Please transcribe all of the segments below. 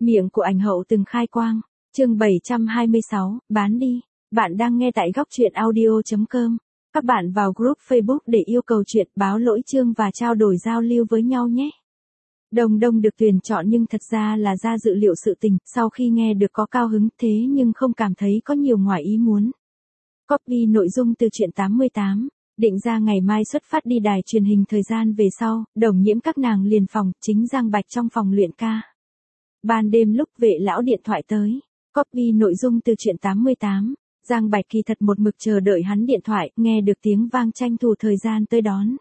Miệng của ảnh hậu từng khai quang. Chương 726, bán đi. Bạn đang nghe tại góc truyện audio.com. Các bạn vào group Facebook để yêu cầu chuyện, báo lỗi chương và trao đổi giao lưu với nhau nhé. Đồng Đông được tuyển chọn nhưng thật ra là ra dự liệu sự tình, sau khi nghe được có cao hứng thế nhưng không cảm thấy có nhiều ngoài ý muốn. Copy nội dung từ truyện 88. Định ra ngày mai xuất phát đi đài truyền hình thời gian về sau, Đồng Nhiễm các nàng liền phòng, chính Giang Bạch trong phòng luyện ca. Ban đêm lúc Vệ lão điện thoại tới. Copy nội dung từ truyện 88. Giang Bạch kỳ thật một mực chờ đợi hắn điện thoại, nghe được tiếng vang tranh thủ thời gian tới đón.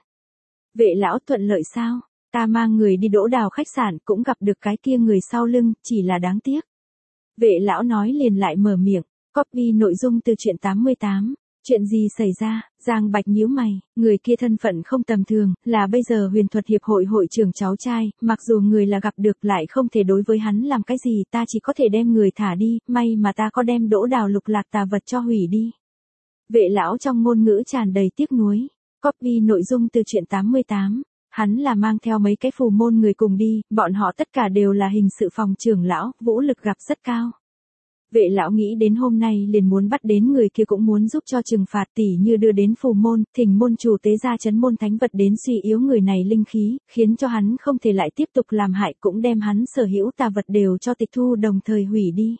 Vệ lão thuận lợi sao? Ta mang người đi Đỗ Đào khách sạn cũng gặp được cái kia người sau lưng, chỉ là đáng tiếc. Vệ lão nói liền lại mở miệng. Copy nội dung từ truyện 88. Chuyện gì xảy ra? Giang Bạch nhíu mày, người kia thân phận không tầm thường, là bây giờ Huyền Thuật Hiệp hội hội trưởng cháu trai, mặc dù người là gặp được lại không thể đối với hắn làm cái gì, ta chỉ có thể đem người thả đi, may mà ta có đem Đỗ Đào lục lạc tà vật cho hủy đi. Vệ lão trong ngôn ngữ tràn đầy tiếc nuối. Copy nội dung từ truyện 88. Hắn là mang theo mấy cái phù môn người cùng đi, bọn họ tất cả đều là hình sự phòng trưởng lão, vũ lực gặp rất cao. Vệ lão nghĩ đến hôm nay liền muốn bắt đến người kia cũng muốn giúp cho trừng phạt, tỉ như đưa đến phù môn, thỉnh môn chủ tế ra trấn môn thánh vật đến suy yếu người này linh khí, khiến cho hắn không thể lại tiếp tục làm hại, cũng đem hắn sở hữu tà vật đều cho tịch thu đồng thời hủy đi.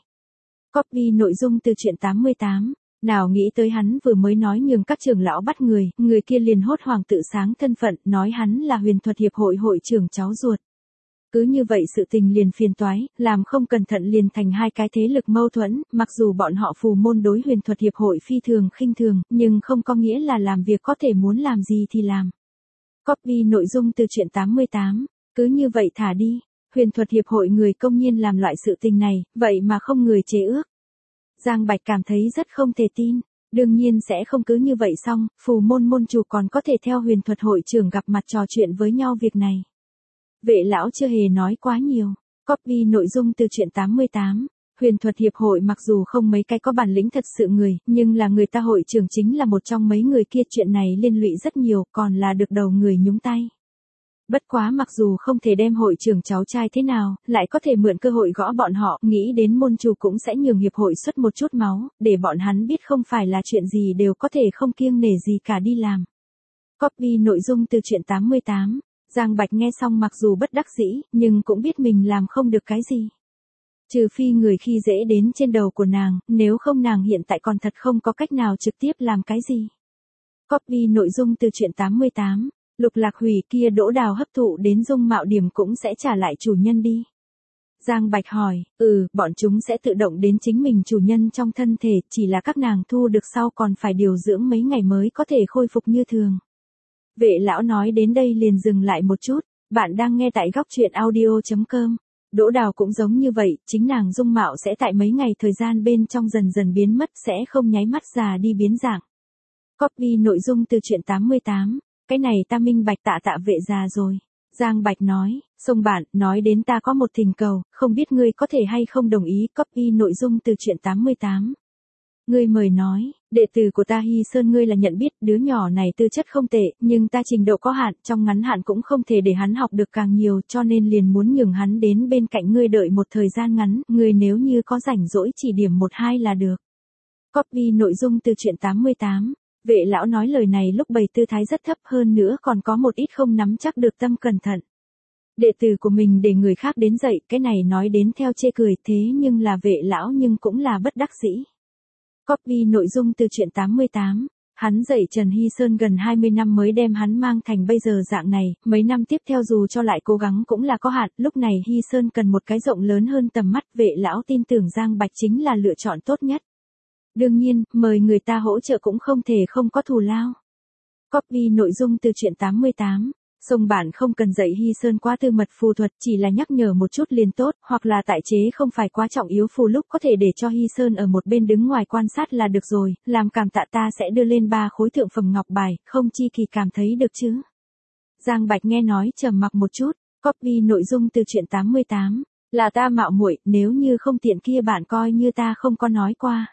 Copy nội dung từ truyện 88. Nào nghĩ tới hắn vừa mới nói nhường các trưởng lão bắt người kia liền hốt hoảng tự sáng thân phận, nói hắn là Huyền Thuật Hiệp hội hội trưởng cháu ruột. Cứ như vậy sự tình liền phiền toái, làm không cẩn thận liền thành hai cái thế lực mâu thuẫn, mặc dù bọn họ phù môn đối Huyền Thuật Hiệp hội phi thường khinh thường, nhưng không có nghĩa là làm việc có thể muốn làm gì thì làm. Copy nội dung từ truyện 88. Cứ như vậy thả đi. Huyền Thuật Hiệp hội người công nhiên làm loại sự tình này, vậy mà không người chế ước. Giang Bạch cảm thấy rất không thể tin. Đương nhiên sẽ không cứ như vậy xong, phù môn môn chủ còn có thể theo Huyền Thuật hội trưởng gặp mặt trò chuyện với nhau việc này. Vệ lão chưa hề nói quá nhiều. Copy nội dung từ truyện 88. Huyền Thuật Hiệp hội mặc dù không mấy cái có bản lĩnh thật sự người, nhưng là người ta hội trưởng chính là một trong mấy người kia, chuyện này liên lụy rất nhiều, còn là được đầu người nhúng tay. Bất quá mặc dù không thể đem hội trưởng cháu trai thế nào, lại có thể mượn cơ hội gõ bọn họ, nghĩ đến môn chủ cũng sẽ nhường hiệp hội xuất một chút máu, để bọn hắn biết không phải là chuyện gì đều có thể không kiêng nể gì cả đi làm. Copy nội dung từ truyện 88. Giang Bạch nghe xong mặc dù bất đắc dĩ, nhưng cũng biết mình làm không được cái gì. Trừ phi người khi dễ đến trên đầu của nàng, nếu không nàng hiện tại còn thật không có cách nào trực tiếp làm cái gì. Copy nội dung từ truyện 88. Lục lạc hủy kia Đỗ Đào hấp thụ đến dung mạo điểm cũng sẽ trả lại chủ nhân đi. Giang Bạch hỏi, bọn chúng sẽ tự động đến chính mình chủ nhân trong thân thể, chỉ là các nàng thu được sau còn phải điều dưỡng mấy ngày mới có thể khôi phục như thường. Vệ lão nói đến đây liền dừng lại một chút, bạn đang nghe tại góc truyện audio.com. Đỗ Đào cũng giống như vậy, chính nàng dung mạo sẽ tại mấy ngày thời gian bên trong dần dần biến mất, sẽ không nháy mắt già đi biến dạng. Copy nội dung từ truyện 88. Cái này ta minh bạch, tạ vệ già rồi. Giang Bạch nói, Sông bạn, nói đến ta có một thỉnh cầu, không biết ngươi có thể hay không đồng ý. Copy nội dung từ truyện 88. Ngươi mời nói, đệ tử của ta Hy Sơn ngươi là nhận biết, đứa nhỏ này tư chất không tệ, nhưng ta trình độ có hạn, trong ngắn hạn cũng không thể để hắn học được càng nhiều, cho nên liền muốn nhường hắn đến bên cạnh ngươi đợi một thời gian ngắn, ngươi nếu như có rảnh rỗi chỉ điểm 1-2 là được. Copy nội dung từ truyện 88. Vệ lão nói lời này lúc bày tư thái rất thấp, hơn nữa còn có một ít không nắm chắc được tâm cẩn thận. Đệ tử của mình để người khác đến dạy, cái này nói đến theo chê cười, thế nhưng là vệ lão nhưng cũng là bất đắc dĩ. Copy nội dung từ truyện 88. Hắn dạy Trần Hy Sơn gần 20 năm mới đem hắn mang thành bây giờ dạng này, mấy năm tiếp theo dù cho lại cố gắng cũng là có hạn, lúc này Hy Sơn cần một cái rộng lớn hơn tầm mắt, vệ lão tin tưởng Giang Bạch chính là lựa chọn tốt nhất. Đương nhiên, mời người ta hỗ trợ cũng không thể không có thù lao. Copy nội dung từ truyện 88. Sông bản không cần dạy Hy Sơn quá tư mật phù thuật, chỉ là nhắc nhở một chút liền tốt, hoặc là tại chế không phải quá trọng yếu phù lúc có thể để cho Hy Sơn ở một bên đứng ngoài quan sát là được rồi, làm cảm tạ ta sẽ đưa lên 3 khối thượng phẩm ngọc bài, không chi kỳ cảm thấy được chứ. Giang Bạch nghe nói trầm mặc một chút. Copy nội dung từ truyện 88. Là ta mạo muội, nếu như không tiện kia bạn coi như ta không có nói qua.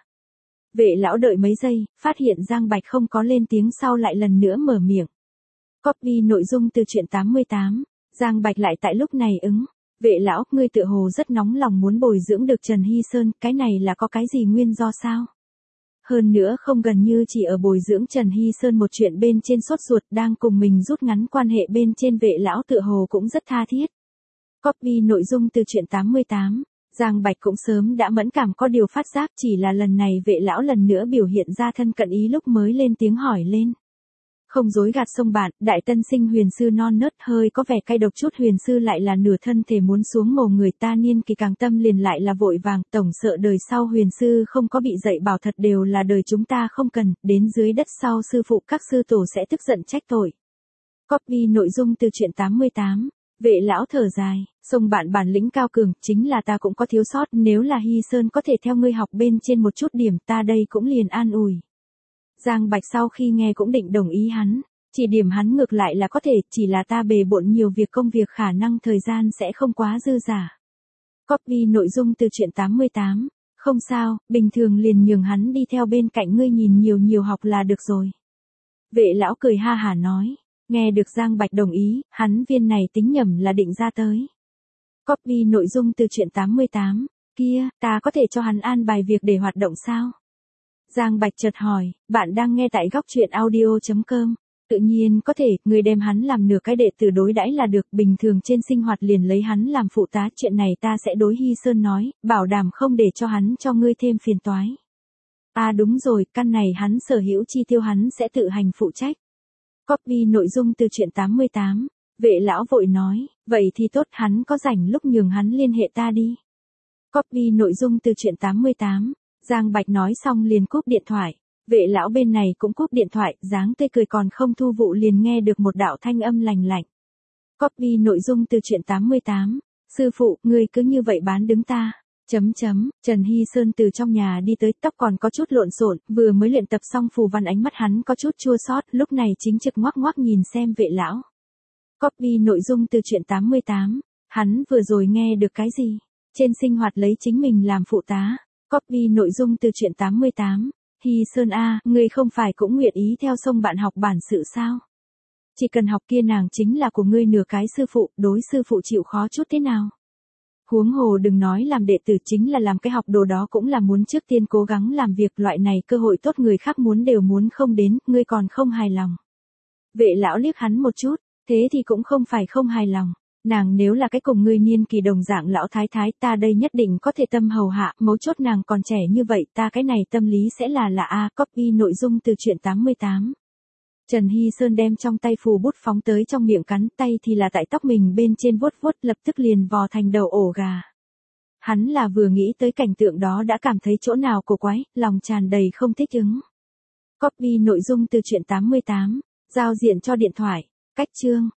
Vệ lão đợi mấy giây, phát hiện Giang Bạch không có lên tiếng sau lại lần nữa mở miệng. Copy nội dung từ truyện 88. Giang Bạch lại tại lúc này ứng. Vệ lão, ngươi tựa hồ rất nóng lòng muốn bồi dưỡng được Trần Hy Sơn, cái này là có cái gì nguyên do sao? Hơn nữa không gần như chỉ ở bồi dưỡng Trần Hy Sơn một chuyện bên trên sốt ruột đang cùng mình rút ngắn quan hệ bên trên vệ lão tựa hồ cũng rất tha thiết. Copy nội dung từ truyện 88. Giang Bạch cũng sớm đã mẫn cảm có điều phát giác, chỉ là lần này vệ lão lần nữa biểu hiện ra thân cận ý lúc mới lên tiếng hỏi lên. Không dối gạt sông bạn, đại tân sinh huyền sư non nớt hơi có vẻ cay độc chút, huyền sư lại là nửa thân thể muốn xuống mồ người ta, niên kỳ càng tâm liền lại là vội vàng, tổng sợ đời sau huyền sư không có bị dạy bảo thật đều là đời chúng ta không cần, đến dưới đất sau sư phụ các sư tổ sẽ tức giận trách tội. Copy nội dung từ truyện 88. Vệ lão thở dài, sông bạn bản lĩnh cao cường, chính là ta cũng có thiếu sót, nếu là Hy Sơn có thể theo ngươi học bên trên một chút điểm, ta đây cũng liền an ủi. Giang Bạch sau khi nghe cũng định đồng ý hắn, chỉ điểm hắn ngược lại là có thể, chỉ là ta bề bộn nhiều việc, công việc khả năng thời gian sẽ không quá dư dả. Copy nội dung từ truyện 88. Không sao, bình thường liền nhường hắn đi theo bên cạnh ngươi nhìn nhiều học là được rồi. Vệ lão cười ha hả nói. Nghe được Giang Bạch đồng ý, hắn viên này tính nhầm là định ra tới. Copy nội dung từ truyện 88. Kia, ta có thể cho hắn an bài việc để hoạt động sao? Giang Bạch chợt hỏi, bạn đang nghe tại góc truyện audio.com. Tự nhiên có thể, người đem hắn làm nửa cái đệ tử đối đãi là được, bình thường trên sinh hoạt liền lấy hắn làm phụ tá, chuyện này ta sẽ đối Hy Sơn nói, bảo đảm không để cho hắn cho ngươi thêm phiền toái. À đúng rồi, căn này hắn sở hữu chi tiêu hắn sẽ tự hành phụ trách. Copy nội dung từ truyện 88. Vệ lão vội nói, vậy thì tốt, hắn có rảnh lúc nhường hắn liên hệ ta đi. Copy nội dung từ truyện 88. Giang Bạch nói xong liền cúp điện thoại. Vệ lão bên này cũng cúp điện thoại, dáng tươi cười còn không thu vụ liền nghe được một đạo thanh âm lành lạnh. Copy nội dung từ truyện 88. Sư phụ, ngươi cứ như vậy bán đứng ta. Trần Hy Sơn từ trong nhà đi tới, tóc còn có chút lộn xộn, vừa mới luyện tập xong phù văn, ánh mắt hắn có chút chua xót, lúc này chính trực ngoắc ngoắc nhìn xem vệ lão. Copy nội dung từ truyện 88. Hắn vừa rồi nghe được cái gì? Trên sinh hoạt lấy chính mình làm phụ tá. Copy nội dung từ truyện 88. Hy Sơn a, ngươi không phải cũng nguyện ý theo sông bạn học bản sự sao? Chỉ cần học kia nàng chính là của ngươi nửa cái sư phụ, đối sư phụ chịu khó chút thế nào? Huống hồ đừng nói làm đệ tử, chính là làm cái học đồ đó cũng là muốn trước tiên cố gắng làm việc, loại này cơ hội tốt người khác muốn đều muốn không đến, ngươi còn không hài lòng. Vệ lão liếc hắn một chút, thế thì cũng không phải không hài lòng. Nàng nếu là cái cùng ngươi niên kỳ đồng dạng lão thái thái, ta đây nhất định có thể tâm hầu hạ, mấu chốt nàng còn trẻ như vậy, ta cái này tâm lý sẽ là A. Copy nội dung từ truyện 88. Trần Hy Sơn đem trong tay phù bút phóng tới trong miệng cắn, tay thì là tại tóc mình bên trên vuốt vuốt, lập tức liền vò thành đầu ổ gà. Hắn là vừa nghĩ tới cảnh tượng đó đã cảm thấy chỗ nào cổ quái, lòng tràn đầy không thích ứng. Copy nội dung từ truyện 88. Giao diện cho điện thoại. Cách chương.